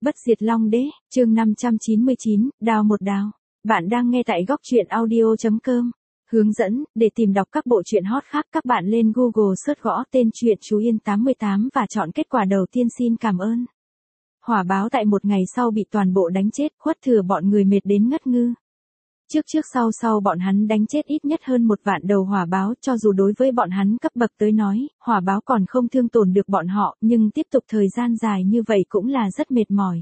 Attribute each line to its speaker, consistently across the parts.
Speaker 1: Bất diệt Long Đế, chương 599, đào một đào. Bạn đang nghe tại góc truyện audio.com. Hướng dẫn, để tìm đọc các bộ truyện hot khác các bạn lên Google search gõ tên truyện Chú Yên 88 và chọn kết quả đầu tiên. Xin cảm ơn. Hỏa báo tại một ngày sau bị toàn bộ đánh chết, Khuất Thừa bọn người mệt đến ngất ngư. Trước sau bọn hắn đánh chết ít nhất hơn 1 vạn đầu hỏa báo, cho dù đối với bọn hắn cấp bậc tới nói, hỏa báo còn không thương tổn được bọn họ, nhưng tiếp tục thời gian dài như vậy cũng là rất mệt mỏi.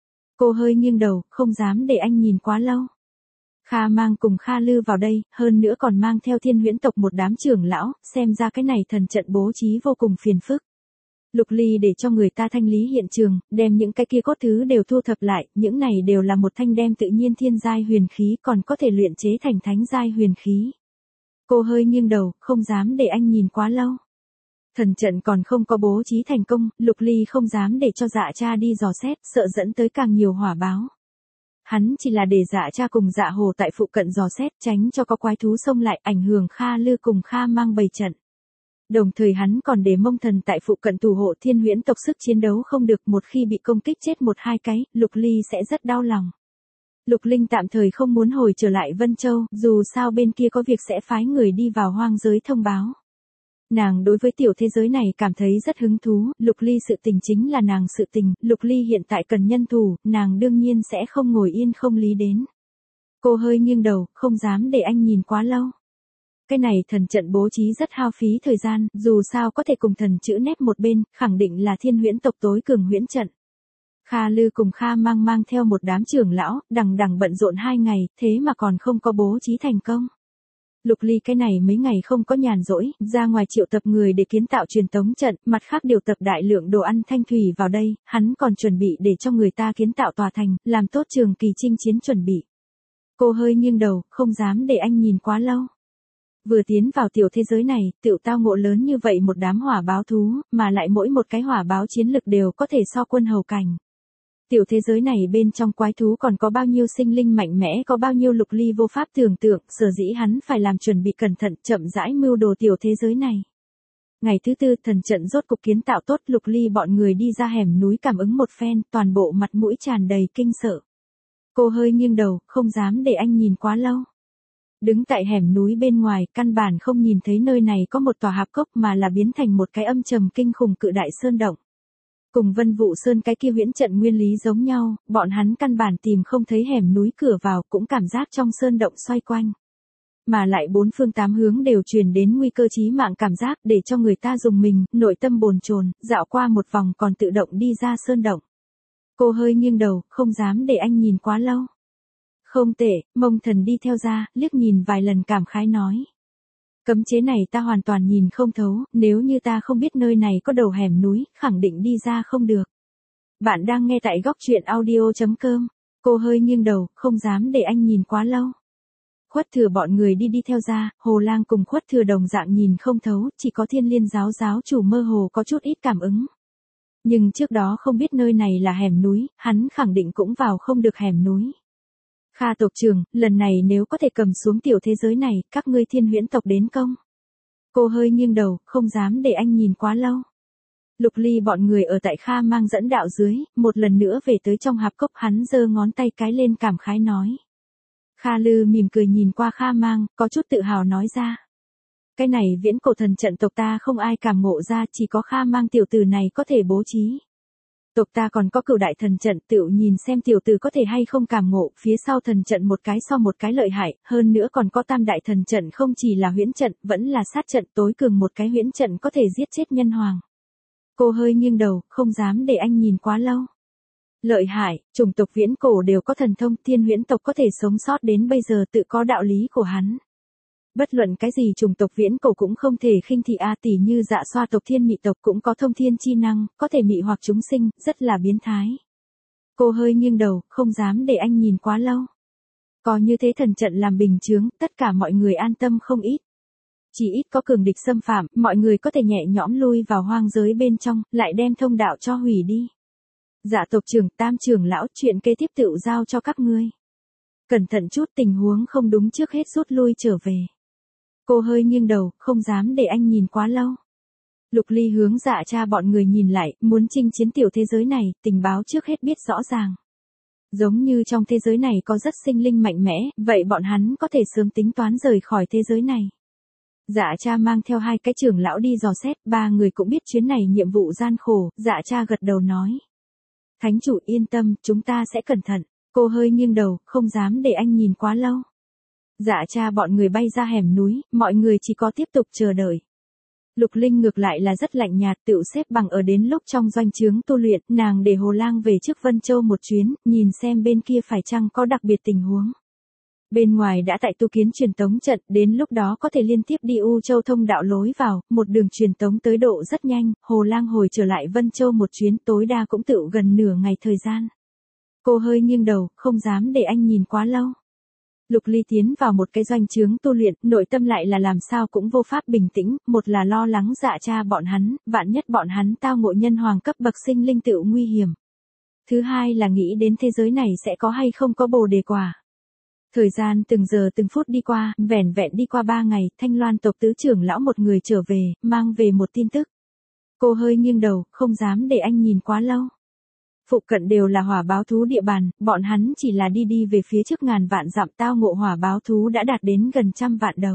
Speaker 1: Cô hơi nghiêng đầu, không dám để anh nhìn quá lâu. Kha Mang cùng Kha Lư vào đây, hơn nữa còn mang theo Thiên Huyễn tộc một đám trưởng lão, xem ra cái này thần trận bố trí vô cùng phiền phức. Lục Ly để cho người ta thanh lý hiện trường, đem những cái kia cốt thứ đều thu thập lại, những này đều là một thanh đem tự nhiên thiên giai huyền khí còn có thể luyện chế thành thánh giai huyền khí. Cô hơi nghiêng đầu, không dám để anh nhìn quá lâu. Thần trận còn không có bố trí thành công, Lục Ly không dám để cho Dạ Cha đi dò xét, sợ dẫn tới càng nhiều hỏa báo. Hắn chỉ là để Dạ Cha cùng Dạ Hồ tại phụ cận dò xét, tránh cho có quái thú xông lại ảnh hưởng Kha Lư cùng Kha Mang bày trận. Đồng thời hắn còn để Mông Thần tại phụ cận thủ hộ Thiên Huyễn tộc, sức chiến đấu không được, một khi bị công kích chết 1-2 cái, Lục Ly sẽ rất đau lòng. Lục Linh tạm thời không muốn hồi trở lại Vân Châu, dù sao bên kia có việc sẽ phái người đi vào hoang giới thông báo. Nàng đối với tiểu thế giới này cảm thấy rất hứng thú, Lục Ly sự tình chính là nàng sự tình, Lục Ly hiện tại cần nhân thủ, nàng đương nhiên sẽ không ngồi yên không lý đến. Cô hơi nghiêng đầu, không dám để anh nhìn quá lâu. Cái này thần trận bố trí rất hao phí thời gian, dù sao có thể cùng thần chữ nét một bên, khẳng định là Thiên Huyễn tộc tối cường huyễn trận. Kha Lư cùng Kha Mang mang theo một đám trưởng lão, đằng bận rộn 2 ngày, thế mà còn không có bố trí thành công. Lục Ly cái này mấy ngày không có nhàn rỗi, ra ngoài triệu tập người để kiến tạo truyền tống trận, mặt khác điều tập đại lượng đồ ăn thanh thủy vào đây, hắn còn chuẩn bị để cho người ta kiến tạo tòa thành, làm tốt trường kỳ chinh chiến chuẩn bị. Cô hơi nghiêng đầu, không dám để anh nhìn quá lâu. Vừa tiến vào tiểu thế giới này, tựu tao ngộ lớn như vậy một đám hỏa báo thú, mà lại mỗi một cái hỏa báo chiến lực đều có thể so quân hầu cảnh. Tiểu thế giới này bên trong quái thú còn có bao nhiêu sinh linh mạnh mẽ, có bao nhiêu Lục Ly vô pháp tưởng tượng, sở dĩ hắn phải làm chuẩn bị cẩn thận, chậm rãi mưu đồ tiểu thế giới này. Ngày thứ 4 thần trận rốt cục kiến tạo tốt, Lục Ly bọn người đi ra hẻm núi cảm ứng một phen, toàn bộ mặt mũi tràn đầy kinh sợ. Cô hơi nghiêng đầu, không dám để anh nhìn quá lâu. Đứng tại hẻm núi bên ngoài, căn bản không nhìn thấy nơi này có một tòa hạp cốc mà là biến thành một cái âm trầm kinh khủng cự đại sơn động. Cùng Vân Vũ Sơn cái kia huyễn trận nguyên lý giống nhau, bọn hắn căn bản tìm không thấy hẻm núi cửa vào, cũng cảm giác trong sơn động xoay quanh. Mà lại 4 phương 8 hướng đều truyền đến nguy cơ chí mạng cảm giác, để cho người ta dùng mình, nội tâm bồn chồn, dạo qua một vòng còn tự động đi ra sơn động. Cô hơi nghiêng đầu, không dám để anh nhìn quá lâu. Không tệ, Mông Thần đi theo ra, liếc nhìn vài lần cảm khái nói. Cấm chế này ta hoàn toàn nhìn không thấu, nếu như ta không biết nơi này có đầu hẻm núi, khẳng định đi ra không được. Bạn đang nghe tại góc truyện audio.com. Cô hơi nghiêng đầu, không dám để anh nhìn quá lâu. Khuất Thừa bọn người đi theo ra, Hồ Lang cùng Khuất Thừa đồng dạng nhìn không thấu, chỉ có Thiên Liên giáo chủ mơ hồ có chút ít cảm ứng. Nhưng trước đó không biết nơi này là hẻm núi, hắn khẳng định cũng vào không được hẻm núi. Kha tộc trưởng, lần này nếu có thể cầm xuống tiểu thế giới này, các ngươi Thiên Huyễn tộc đến công. Cô hơi nghiêng đầu, không dám để anh nhìn quá lâu. Lục Ly bọn người ở tại Kha Mang dẫn đạo dưới, một lần nữa về tới trong hạp cốc, hắn giơ ngón tay cái lên cảm khái nói. Kha Lư mỉm cười nhìn qua Kha Mang, có chút tự hào nói ra. Cái này viễn cổ thần trận tộc ta không ai cảm ngộ ra, chỉ có Kha Mang tiểu tử này có thể bố trí. Tộc ta còn có cửu đại thần trận, tựu nhìn xem tiểu tử có thể hay không cảm ngộ, phía sau thần trận một cái so một cái lợi hại, hơn nữa còn có tam đại thần trận, không chỉ là huyễn trận, vẫn là sát trận, tối cường một cái huyễn trận có thể giết chết nhân hoàng. Cô hơi nghiêng đầu, không dám để anh nhìn quá lâu. Lợi hại, chủng tộc viễn cổ đều có thần thông, Thiên Huyễn tộc có thể sống sót đến bây giờ tự có đạo lý của hắn. Bất luận cái gì chủng tộc viễn cổ cũng không thể khinh thị a, tỷ như Dạ Xoa tộc Thiên Mị tộc cũng có thông thiên chi năng, có thể mị hoặc chúng sinh, rất là biến thái. Cô hơi nghiêng đầu, không dám để anh nhìn quá lâu. Có như thế thần trận làm bình chướng, tất cả mọi người an tâm không ít. Chỉ ít có cường địch xâm phạm, mọi người có thể nhẹ nhõm lui vào hoang giới bên trong, lại đem thông đạo cho hủy đi. Dạ tộc trưởng, Tam trưởng lão, chuyện kế tiếp tự giao cho các ngươi. Cẩn thận chút, tình huống không đúng trước hết rút lui trở về. Cô hơi nghiêng đầu, không dám để anh nhìn quá lâu. Lục Ly hướng Dạ Cha bọn người nhìn lại, muốn chinh chiến tiểu thế giới này, tình báo trước hết biết rõ ràng. Giống như trong thế giới này có rất sinh linh mạnh mẽ, vậy bọn hắn có thể sớm tính toán rời khỏi thế giới này. Dạ Cha mang theo 2 cái trưởng lão đi dò xét, 3 người cũng biết chuyến này nhiệm vụ gian khổ, Dạ Cha gật đầu nói. Thánh chủ yên tâm, chúng ta sẽ cẩn thận. Cô hơi nghiêng đầu, không dám để anh nhìn quá lâu. Dạ Cha bọn người bay ra hẻm núi, mọi người chỉ có tiếp tục chờ đợi. Lục Linh ngược lại là rất lạnh nhạt, tự xếp bằng ở đến lúc trong doanh trướng tu luyện, nàng để Hồ Lang về trước Vân Châu một chuyến, nhìn xem bên kia phải chăng có đặc biệt tình huống. Bên ngoài đã tại tu kiến truyền tống trận, đến lúc đó có thể liên tiếp đi U Châu thông đạo lối vào, một đường truyền tống tới độ rất nhanh, Hồ Lang hồi trở lại Vân Châu một chuyến tối đa cũng tự gần nửa ngày thời gian. Cô hơi nghiêng đầu, không dám để anh nhìn quá lâu. Lục Ly tiến vào một cái doanh trướng tu luyện, nội tâm lại là làm sao cũng vô pháp bình tĩnh, một là lo lắng Dạ Cha bọn hắn, vạn nhất bọn hắn tao ngộ nhân hoàng cấp bậc sinh linh tự nguy hiểm. Thứ hai là nghĩ đến thế giới này sẽ có hay không có bồ đề quả. Thời gian từng giờ từng phút đi qua, vẻn vẹn đi qua 3 ngày, Thanh Loan tộc tứ trưởng lão một người trở về, mang về một tin tức. Cô hơi nghiêng đầu, không dám để anh nhìn quá lâu. Phụ cận đều là hỏa báo thú địa bàn, bọn hắn chỉ là đi về phía trước ngàn vạn dặm tao ngộ hỏa báo thú đã đạt đến gần 100 vạn đầu.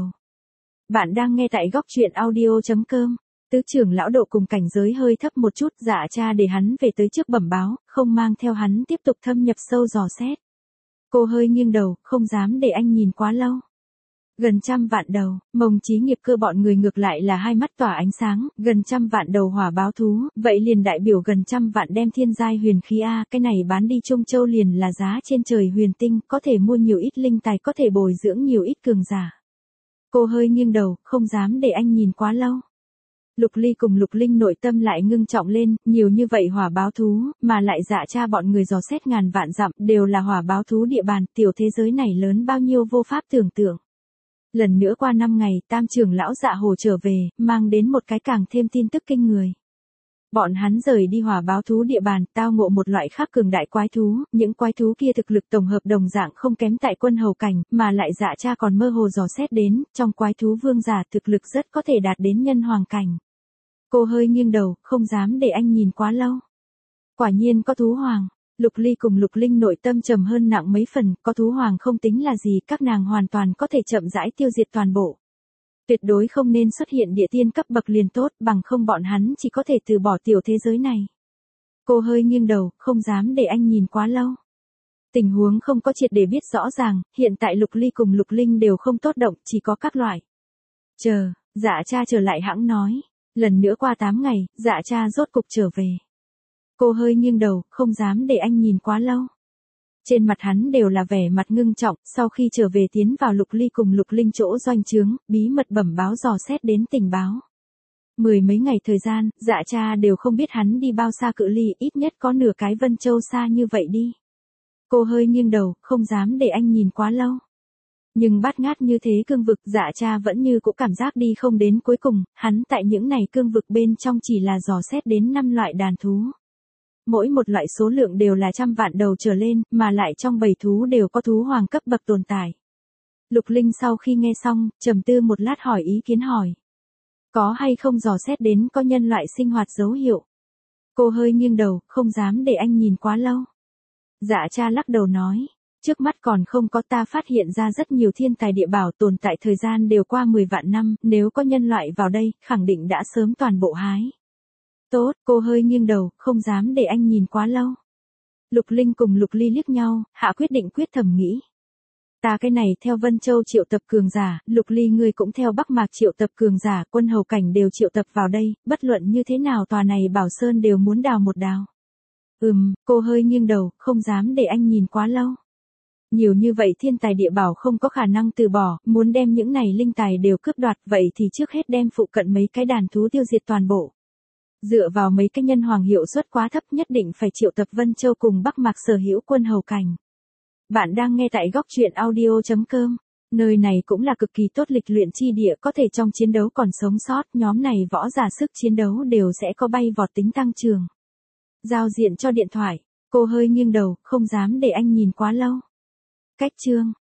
Speaker 1: Bạn đang nghe tại góc truyện audio.com. Tứ trưởng lão độ cùng cảnh giới hơi thấp một chút, Dạ Cha để hắn về tới trước bẩm báo, không mang theo hắn tiếp tục thâm nhập sâu dò xét. Cô hơi nghiêng đầu, không dám để anh nhìn quá lâu. Gần 100 vạn đầu, Mông Chí Nghiệp Cơ bọn người ngược lại là hai mắt tỏa ánh sáng, gần 100 vạn đầu hỏa báo thú, vậy liền đại biểu gần 100 vạn đem thiên giai huyền khí A, cái này bán đi Trung Châu liền là giá trên trời huyền tinh, có thể mua nhiều ít linh tài, có thể bồi dưỡng nhiều ít cường giả. Cô hơi nghiêng đầu, không dám để anh nhìn quá lâu. Lục Ly cùng Lục Linh nội tâm lại ngưng trọng lên, nhiều như vậy hỏa báo thú, mà lại Dạ Cha bọn người dò xét ngàn vạn dặm, đều là hỏa báo thú địa bàn, tiểu thế giới này lớn bao nhiêu vô pháp tưởng tượng. Lần nữa qua 5 ngày, Tam trưởng lão Dạ Hồ trở về, mang đến một cái càng thêm tin tức kinh người. Bọn hắn rời đi hỏa báo thú địa bàn, tao ngộ một loại khác cường đại quái thú, những quái thú kia thực lực tổng hợp đồng dạng không kém tại quân hầu cảnh, mà lại Dạ Cha còn mơ hồ dò xét đến, trong quái thú vương giả thực lực rất có thể đạt đến nhân hoàng cảnh. Cô hơi nghiêng đầu, không dám để anh nhìn quá lâu. Quả nhiên có thú hoàng. Lục Ly cùng Lục Linh nội tâm trầm hơn nặng mấy phần, có thú hoàng không tính là gì, các nàng hoàn toàn có thể chậm rãi tiêu diệt toàn bộ. Tuyệt đối không nên xuất hiện địa tiên cấp bậc liền tốt, bằng không bọn hắn chỉ có thể từ bỏ tiểu thế giới này. Cô hơi nghiêng đầu, không dám để anh nhìn quá lâu. Tình huống không có triệt để biết rõ ràng, hiện tại Lục Ly cùng Lục Linh đều không tốt động, chỉ có các loại. Chờ, Dạ Cha trở lại hãng nói. Lần nữa qua 8 ngày, Dạ Cha rốt cục trở về. Cô hơi nghiêng đầu, không dám để anh nhìn quá lâu. Trên mặt hắn đều là vẻ mặt ngưng trọng, sau khi trở về tiến vào Lục Ly cùng Lục Linh chỗ doanh trướng, bí mật bẩm báo dò xét đến tình báo. 10 mấy ngày thời gian, Dạ Cha đều không biết hắn đi bao xa cự ly, ít nhất có nửa cái Vân Châu xa như vậy đi. Cô hơi nghiêng đầu, không dám để anh nhìn quá lâu. Nhưng bát ngát như thế cương vực, Dạ Cha vẫn như cũng cảm giác đi không đến cuối cùng, hắn tại những này cương vực bên trong chỉ là dò xét đến 5 loại đàn thú. Mỗi một loại số lượng đều là 100 vạn đầu trở lên, mà lại trong bầy thú đều có thú hoàng cấp bậc tồn tại. Lục Linh sau khi nghe xong, trầm tư một lát hỏi ý kiến hỏi. Có hay không dò xét đến có nhân loại sinh hoạt dấu hiệu? Cô hơi nghiêng đầu, không dám để anh nhìn quá lâu. Dạ Cha lắc đầu nói. Trước mắt còn không có, ta phát hiện ra rất nhiều thiên tài địa bảo tồn tại thời gian đều qua 10 vạn năm, nếu có nhân loại vào đây, khẳng định đã sớm toàn bộ hái. Tốt, cô hơi nghiêng đầu, không dám để anh nhìn quá lâu. Lục Linh cùng Lục Ly liếc nhau, hạ quyết định quyết thầm nghĩ. Ta cái này theo Vân Châu triệu tập cường giả, Lục Ly ngươi cũng theo Bắc Mạc triệu tập cường giả, quân hầu cảnh đều triệu tập vào đây, bất luận như thế nào tòa này Bảo Sơn đều muốn đào một đào. Cô hơi nghiêng đầu, không dám để anh nhìn quá lâu. Nhiều như vậy thiên tài địa bảo không có khả năng từ bỏ, muốn đem những này linh tài đều cướp đoạt, vậy thì trước hết đem phụ cận mấy cái đàn thú tiêu diệt toàn bộ. Dựa vào mấy cái nhân hoàng hiệu suất quá thấp, nhất định phải triệu tập Vân Châu cùng Bắc Mạc sở hữu quân hầu cảnh. Bạn đang nghe tại góc truyện audio.com. Nơi này cũng là cực kỳ tốt lịch luyện chi địa, có thể trong chiến đấu còn sống sót, nhóm này võ giả sức chiến đấu đều sẽ có bay vọt tính tăng trưởng. Giao diện cho điện thoại. Cô hơi nghiêng đầu, không dám để anh nhìn quá lâu. Cách chương